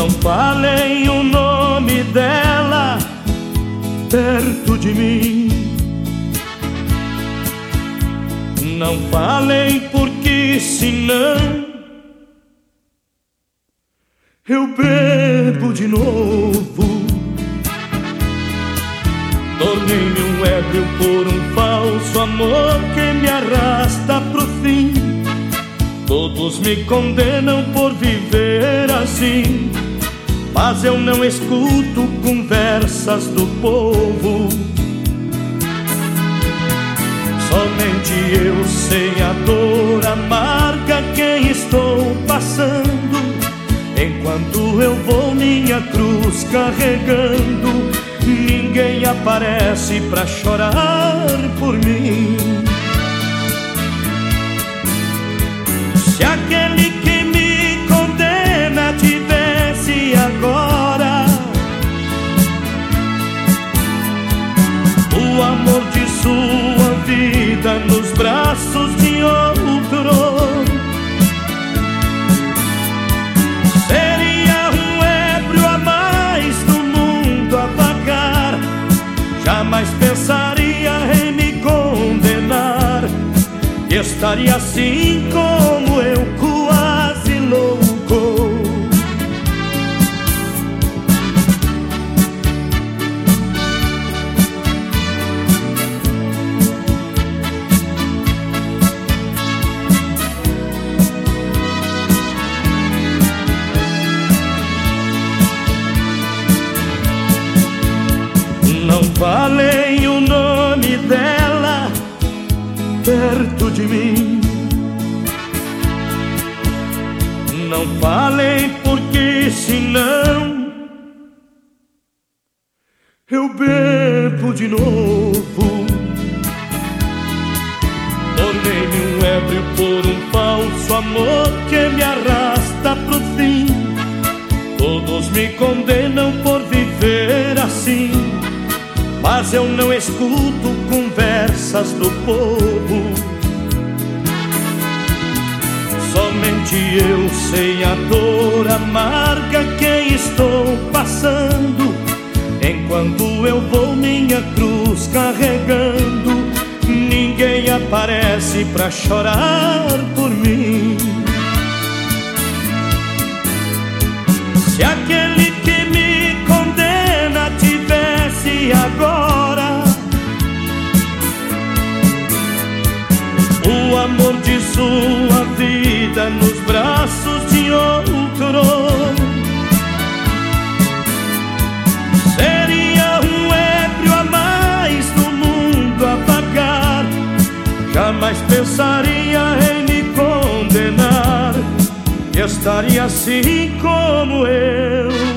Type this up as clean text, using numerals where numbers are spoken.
falem o nome dela perto de mim. Não falem porque senão eu bebo de novo. Tornei-me um ébrio por um falso amor que me arrasta pro fim. Todos me condenam por viver assim, mas eu não escuto conversas do povo. Somente eu sei a dor amarga que estou passando, enquanto eu vou minha cruz carregando. Ninguém aparece pra chorar por mim. Se aquele que me condena tivesse agora o amor de sua vida nos braços de outro, seria um ébrio a mais no mundo a vagar. Jamais pensaria em me condenar, e estaria assim como eu, quase louco. Não falem o nome dela perto de mim. Não falem porque senão eu bebo de novo. Tornei-me um ébrio por um falso amor que me arrasta pro fim. Todos me condenam por viver assim, mas eu não escuto conversas do povo. Somente eu sei a dor amarga que estou passando, enquanto eu vou minha cruz carregando. Ninguém aparece pra chorar por mim. Se aquele que me condena tivesse agora o amor de sua vida nos braços de outro, seria um ébrio a mais no mundo a vagar. Jamais pensaria em me condenar, e estaria assim como eu.